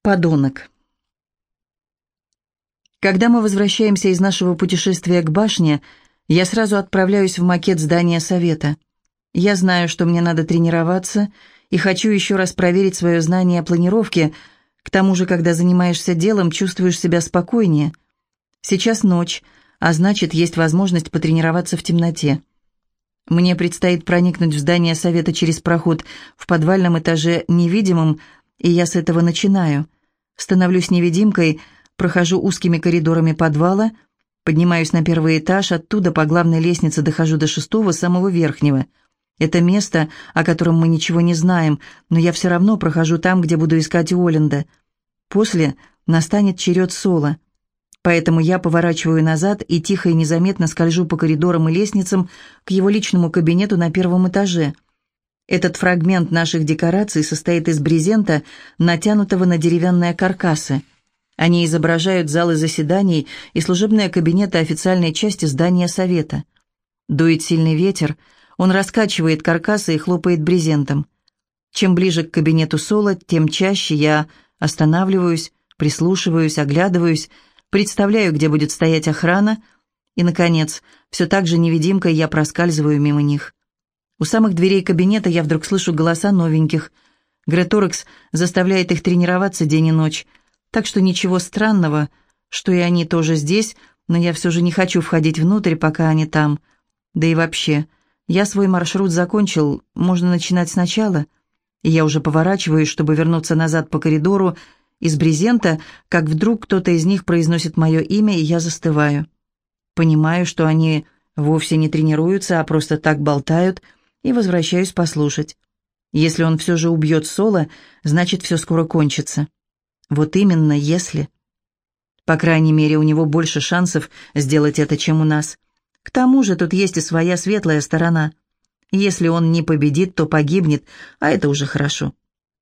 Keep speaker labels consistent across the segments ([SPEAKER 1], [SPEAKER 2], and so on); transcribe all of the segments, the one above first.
[SPEAKER 1] Подонок. Когда мы возвращаемся из нашего путешествия к башне, я сразу отправляюсь в макет здания совета. Я знаю, что мне надо тренироваться, и хочу еще раз проверить свое знание о планировке. К тому же, когда занимаешься делом, чувствуешь себя спокойнее. Сейчас ночь, а значит, есть возможность потренироваться в темноте. Мне предстоит проникнуть в здание совета через проход в подвальном этаже невидимым, и я с этого начинаю. Становлюсь невидимкой, прохожу узкими коридорами подвала, поднимаюсь на первый этаж, оттуда по главной лестнице дохожу до 6-го, самого верхнего. Это место, о котором мы ничего не знаем, но я все равно прохожу там, где буду искать Уолленда. После настанет черед Соло. Поэтому я поворачиваю назад и тихо и незаметно скольжу по коридорам и лестницам к его личному кабинету на 1-м этаже. Этот фрагмент наших декораций состоит из брезента, натянутого на деревянные каркасы. Они изображают залы заседаний и служебные кабинеты официальной части здания совета. Дует сильный ветер, он раскачивает каркасы и хлопает брезентом. Чем ближе к кабинету Соло, тем чаще я останавливаюсь, прислушиваюсь, оглядываюсь, представляю, где будет стоять охрана, и, наконец, все так же невидимкой я проскальзываю мимо них. У самых дверей кабинета я вдруг слышу голоса новеньких. Греторекс заставляет их тренироваться день и ночь, так что ничего странного, что и они тоже здесь, но я все же не хочу входить внутрь, пока они там. Да и вообще, я свой маршрут закончил, можно начинать сначала. И я уже поворачиваюсь, чтобы вернуться назад по коридору из брезента, как вдруг кто-то из них произносит мое имя, и я застываю. Понимаю, что они вовсе не тренируются, а просто так болтают, и возвращаюсь послушать. Если он все же убьет Соло, значит, все скоро кончится. Вот именно, если. По крайней мере, у него больше шансов сделать это, чем у нас. К тому же тут есть и своя светлая сторона. Если он не победит, то погибнет, а это уже хорошо.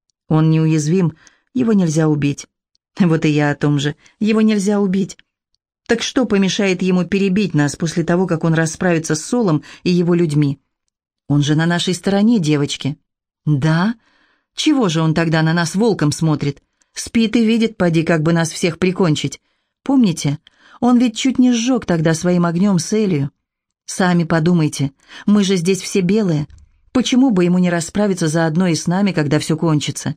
[SPEAKER 1] Он неуязвим, его нельзя убить. Вот и я о том же. Его нельзя убить. Так что помешает ему перебить нас после того, как он расправится с Солом и его людьми? Он же на нашей стороне, девочки. Да? Чего же он тогда на нас волком смотрит? Спит и видит, поди, как бы нас всех прикончить. Помните? Он ведь чуть не сжег тогда своим огнем Селию. Сами подумайте, мы же здесь все белые. Почему бы ему не расправиться заодно и с нами, когда все кончится?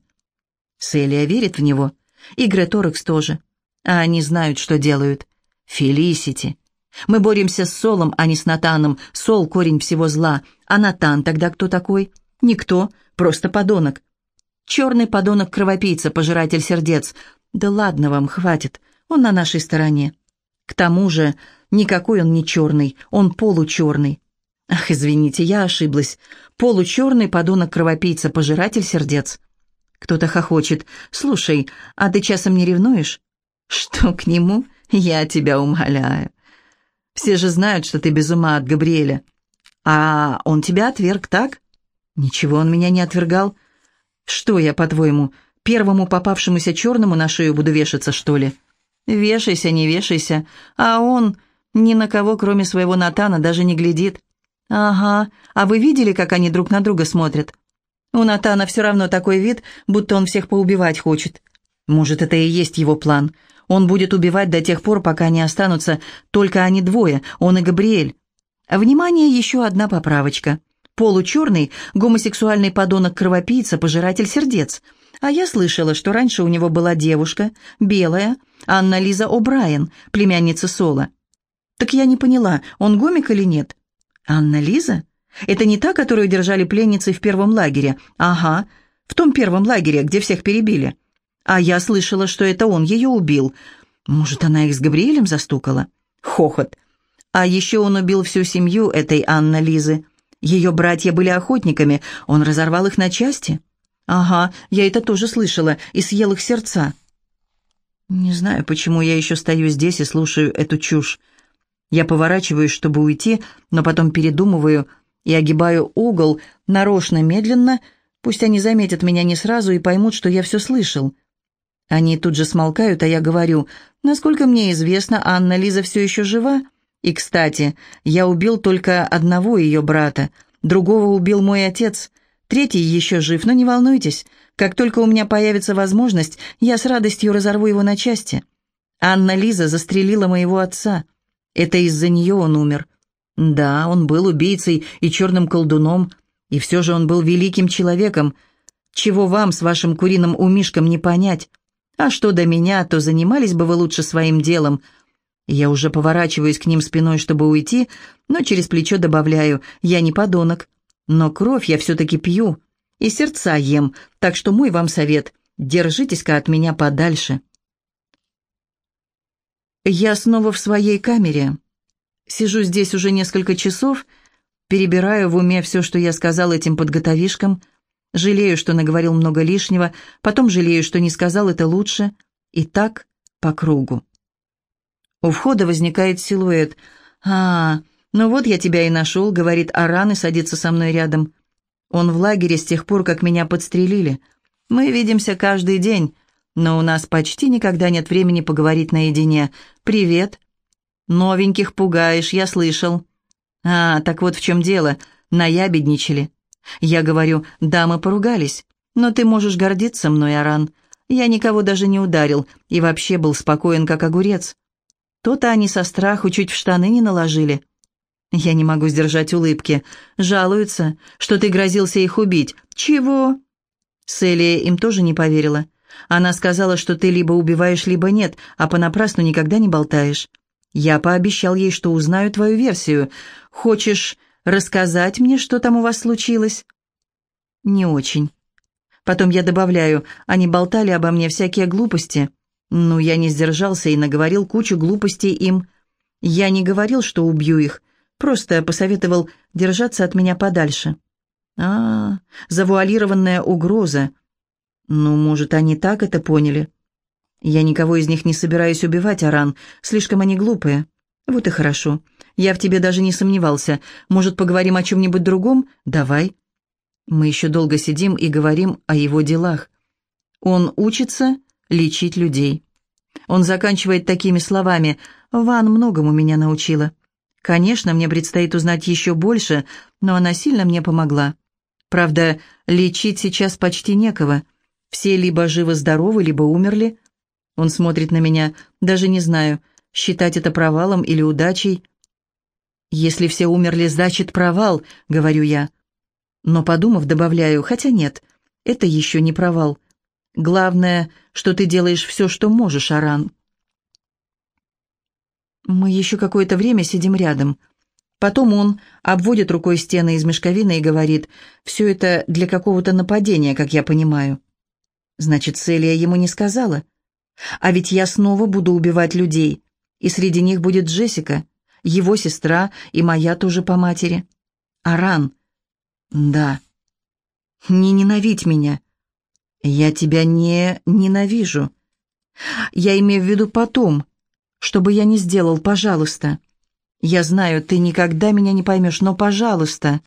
[SPEAKER 1] Селия верит в него, и Греторекс тоже. А они знают, что делают. Фелисити. Мы боремся с Солом, а не с Натаном. Сол — корень всего зла. А Натан тогда кто такой? Никто, просто подонок. Черный подонок-кровопийца, пожиратель сердец. Да ладно вам, хватит. Он на нашей стороне. К тому же, никакой он не черный, он получерный. Ах, извините, я ошиблась. Получерный подонок-кровопийца, пожиратель сердец. Кто-то хохочет. Слушай, а ты часом не ревнуешь? Что к нему? Я тебя умоляю. Все же знают, что ты без ума от Габриэля. А он тебя отверг, так? Ничего он меня не отвергал. Что я, по-твоему, первому попавшемуся черному на шею буду вешаться, что ли? Вешайся, не вешайся. А он ни на кого, кроме своего Натана, даже не глядит. Ага, а вы видели, как они друг на друга смотрят? У Натана все равно такой вид, будто он всех поубивать хочет. Может, это и есть его план. Он будет убивать до тех пор, пока не останутся только они двое, он и Габриэль. Внимание, еще одна поправочка. Получерный, гомосексуальный подонок-кровопийца, пожиратель сердец. А я слышала, что раньше у него была девушка, белая, Анна-Лиза О'Брайен, племянница Соло. Так я не поняла, он гомик или нет? Анна-Лиза? Это не та, которую держали пленницей в первом лагере? Ага, в том первом лагере, где всех перебили. А я слышала, что это он ее убил. Может, она их с Габриэлем застукала? Хохот. А еще он убил всю семью этой Анны-Лизы. Ее братья были охотниками, он разорвал их на части. Ага, я это тоже слышала, и съел их сердца. Не знаю, почему я еще стою здесь и слушаю эту чушь. Я поворачиваюсь, чтобы уйти, но потом передумываю и огибаю угол нарочно медленно, пусть они заметят меня не сразу и поймут, что я все слышал. Они тут же смолкают, а я говорю: насколько мне известно, Анна-Лиза все еще жива. И, кстати, я убил только одного ее брата, другого убил мой отец, Третий еще жив, но не волнуйтесь. Как только у меня появится возможность, я с радостью разорву его на части. Анна-Лиза застрелила моего отца. Это из-за нее он умер. Да, он был убийцей и черным колдуном, и все же он был великим человеком, чего вам с вашим куриным умишком не понять. А что до меня, то занимались бы вы лучше своим делом. Я уже поворачиваюсь к ним спиной, чтобы уйти, но через плечо добавляю: я не подонок, но кровь я все-таки пью и сердца ем, так что мой вам совет: держитесь-ка от меня подальше. Я снова в своей камере. Сижу здесь уже несколько часов, перебираю в уме все, что я сказал этим подготовишкам, жалею, что наговорил много лишнего, потом жалею, что не сказал это лучше, и так по кругу. У входа возникает силуэт. Ну вот я тебя и нашел», — говорит Аран и садится со мной рядом. Он в лагере с тех пор, как меня подстрелили. Мы видимся каждый день, но у нас почти никогда нет времени поговорить наедине. «Привет». «Новеньких пугаешь, я слышал». Так вот в чем дело, наябедничали. Я говорю: «Да, мы поругались, но ты можешь гордиться мной, Аран. Я никого даже не ударил и вообще был спокоен, как огурец. То-то они со страху чуть в штаны не наложили». Я не могу сдержать улыбки. Жалуются, что ты грозился их убить. «Чего?» Селия им тоже не поверила. Она сказала, что ты либо убиваешь, либо нет, а понапрасну никогда не болтаешь. Я пообещал ей, что узнаю твою версию. Хочешь рассказать мне, что там у вас случилось?» «Не очень». Потом я добавляю: они болтали обо мне всякие глупости. Ну, я не сдержался и наговорил кучу глупостей им. Я не говорил, что убью их, просто посоветовал держаться от меня подальше. Завуалированная угроза. Ну, может, они так это поняли. Я никого из них не собираюсь убивать, Аран. Слишком они глупые. Вот и хорошо. Я в тебе даже не сомневался. Может, поговорим о чем-нибудь другом? Давай. Мы еще долго сидим и говорим о его делах. Он учится лечить людей. Он заканчивает такими словами: «Ван многому меня научила. Конечно, мне предстоит узнать еще больше, но она сильно мне помогла. Правда, лечить сейчас почти некого. Все либо живы-здоровы, либо умерли». Он смотрит на меня, даже не знаю, считать это провалом или удачей. «Если все умерли, значит провал», — говорю я. Но, подумав, добавляю: «хотя нет, это еще не провал. Главное, что ты делаешь все, что можешь, Аран». Мы еще какое-то время сидим рядом. Потом он обводит рукой стены из мешковины и говорит: «Все это для какого-то нападения, как я понимаю». Значит, Селия ему не сказала. А ведь я снова буду убивать людей, и среди них будет Джессика, его сестра и моя тоже по матери. Аран. Да. Не ненавидь меня. Я тебя не ненавижу. Я имею в виду потом, что бы я ни сделал, пожалуйста. Я знаю, ты никогда меня не поймешь, но пожалуйста.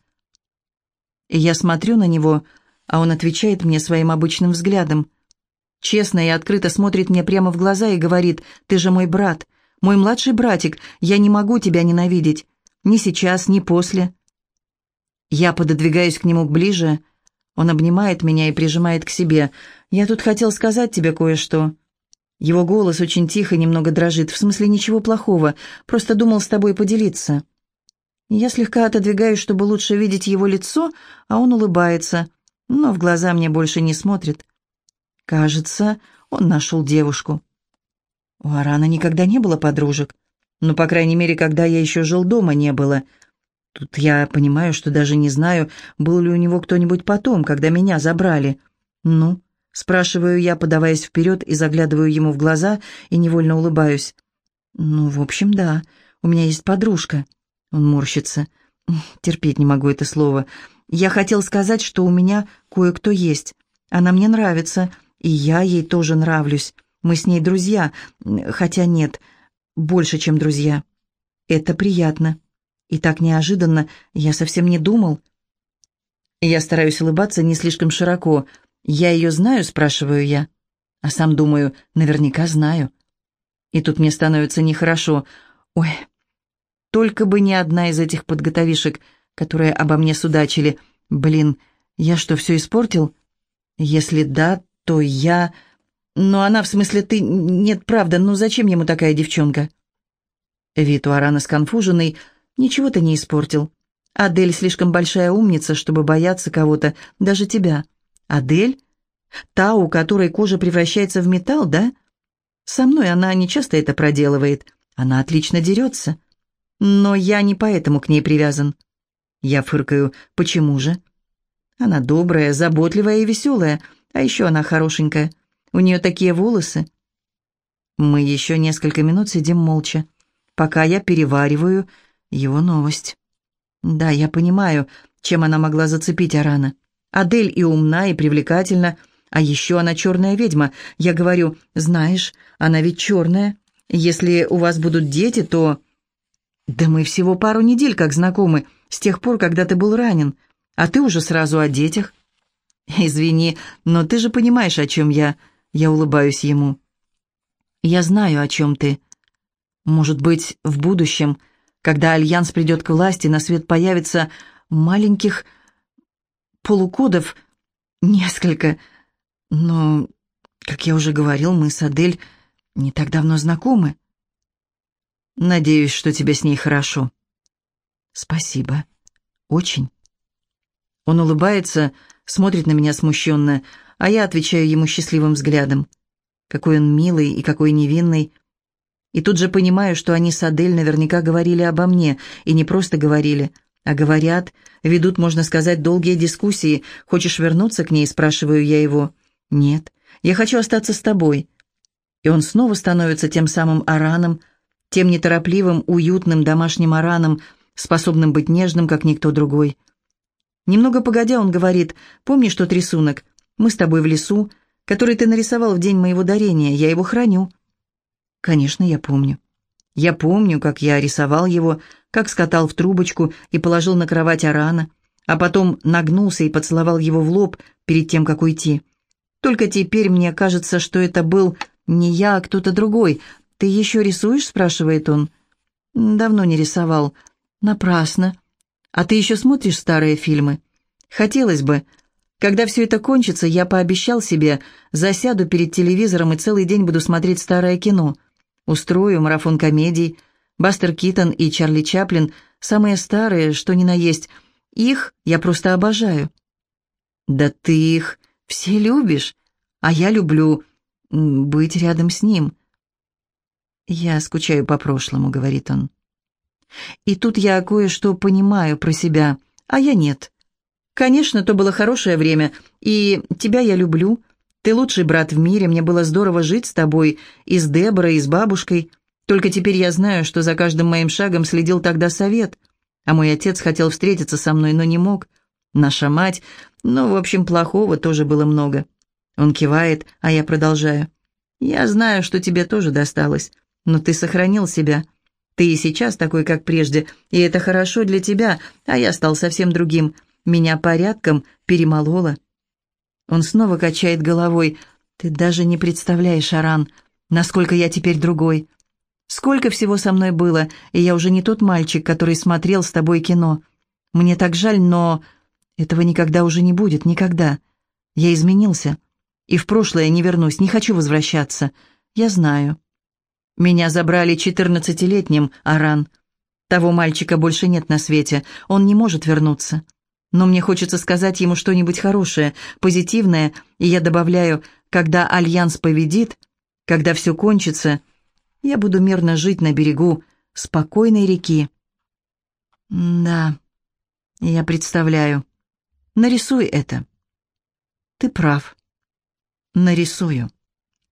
[SPEAKER 1] И я смотрю на него, а он отвечает мне своим обычным взглядом. Честно и открыто смотрит мне прямо в глаза и говорит: «Ты же мой брат, мой младший братик, я не могу тебя ненавидеть. Ни сейчас, ни после». Я пододвигаюсь к нему ближе. Он обнимает меня и прижимает к себе. «Я тут хотел сказать тебе кое-что». Его голос очень тихо, немного дрожит. «В смысле, ничего плохого. Просто думал с тобой поделиться». Я слегка отодвигаюсь, чтобы лучше видеть его лицо, а он улыбается, но в глаза мне больше не смотрит. Кажется, он нашел девушку. У Арана никогда не было подружек. Ну, по крайней мере, когда я еще жил дома, не было. Тут я понимаю, что даже не знаю, был ли у него кто-нибудь потом, когда меня забрали. «Ну?» — спрашиваю я, подаваясь вперед и заглядываю ему в глаза и невольно улыбаюсь. «Ну, в общем, да, у меня есть подружка». Он морщится. Терпеть не могу это слово. «Я хотел сказать, что у меня кое-кто есть. Она мне нравится, и я ей тоже нравлюсь. Мы с ней друзья, хотя нет, больше, чем друзья. Это приятно. И так неожиданно, я совсем не думал». Я стараюсь улыбаться не слишком широко. «Я ее знаю?» — спрашиваю я. А сам думаю: наверняка знаю. И тут мне становится нехорошо. Ой, только бы не одна из этих подготовишек, которые обо мне судачили. Блин, Я что, все испортил? Если да, то я... Ну, она, в смысле, ты... Нет, правда, ну зачем ему такая девчонка? Вид у Арана сконфуженный. Ничего ты не испортил. Адель слишком большая умница, чтобы бояться кого-то, даже тебя. Адель? Та, у которой кожа превращается в металл, да? Со мной она не часто это проделывает. Она отлично дерется. Но я не поэтому к ней привязан. Я фыркаю. Почему же? Она добрая, заботливая и веселая. А еще она хорошенькая. У нее такие волосы. Мы еще несколько минут сидим молча, пока я перевариваю его новость. Да, я понимаю, чем она могла зацепить Арана. Адель и умна, и привлекательна, а еще она черная ведьма. Я говорю, знаешь, она ведь черная. Если у вас будут дети, то... Да мы всего пару недель как знакомы, с тех пор, когда ты был ранен. А ты уже сразу о детях. Извини, но ты же понимаешь, о чем я. Я улыбаюсь ему. Я знаю, о чем ты. Может быть, в будущем, когда Альянс придет к власти, на свет появится маленьких полукодов, несколько. Но, как я уже говорил, мы с Адель не так давно знакомы. Надеюсь, что тебе с ней хорошо. Спасибо. Очень. Он улыбается, смотрит на меня смущенно, а я отвечаю ему счастливым взглядом. Какой он милый и какой невинный. И тут же понимаю, что они с Адель наверняка говорили обо мне, и не просто говорили, а говорят, ведут, можно сказать, долгие дискуссии. «Хочешь вернуться к ней?» – спрашиваю я его. «Нет, я хочу остаться с тобой». И он снова становится тем самым Араном, тем неторопливым, уютным домашним Араном, способным быть нежным, как никто другой. Немного погодя, он говорит, «Помнишь тот рисунок? Мы с тобой в лесу, который ты нарисовал в день моего дарения. Я его храню». Конечно, я помню. Я помню, как я рисовал его, как скатал в трубочку и положил на кровать Арана, а потом нагнулся и поцеловал его в лоб перед тем, как уйти. Только теперь мне кажется, что это был не я, а кто-то другой. «Ты еще рисуешь?» – спрашивает он. «Давно не рисовал». «Напрасно. А ты еще смотришь старые фильмы?» «Хотелось бы. Когда все это кончится, я пообещал себе, засяду перед телевизором и целый день буду смотреть старое кино. Устрою марафон комедий. Бастер Китон и Чарли Чаплин – самые старые, что ни на есть. Их я просто обожаю». «Да ты их все любишь, а я люблю быть рядом с ним». «Я скучаю по прошлому», — говорит он. И тут я кое-что понимаю про себя, а я нет. Конечно, то было хорошее время, и тебя я люблю. Ты лучший брат в мире, мне было здорово жить с тобой, и с Деборой, и с бабушкой. Только теперь я знаю, что за каждым моим шагом следил тогда Совет. А мой отец хотел встретиться со мной, но не мог. Наша мать, ну, в общем, плохого тоже было много. Он кивает, а я продолжаю. Я знаю, что тебе тоже досталось, но ты сохранил себя. Ты и сейчас такой, как прежде, и это хорошо для тебя, а я стал совсем другим. Меня порядком перемололо». Он снова качает головой. «Ты даже не представляешь, Аран, насколько я теперь другой. Сколько всего со мной было, и я уже не тот мальчик, который смотрел с тобой кино. Мне так жаль, но этого никогда уже не будет, никогда. Я изменился, и в прошлое не вернусь, не хочу возвращаться. Я знаю. Меня забрали 14-летним, Аран. Того мальчика больше нет на свете, он не может вернуться. Но мне хочется сказать ему что-нибудь хорошее, позитивное, и я добавляю, когда Альянс победит, когда все кончится, я буду мирно жить на берегу спокойной реки». Да, я представляю. Нарисуй это. Ты прав. Нарисую.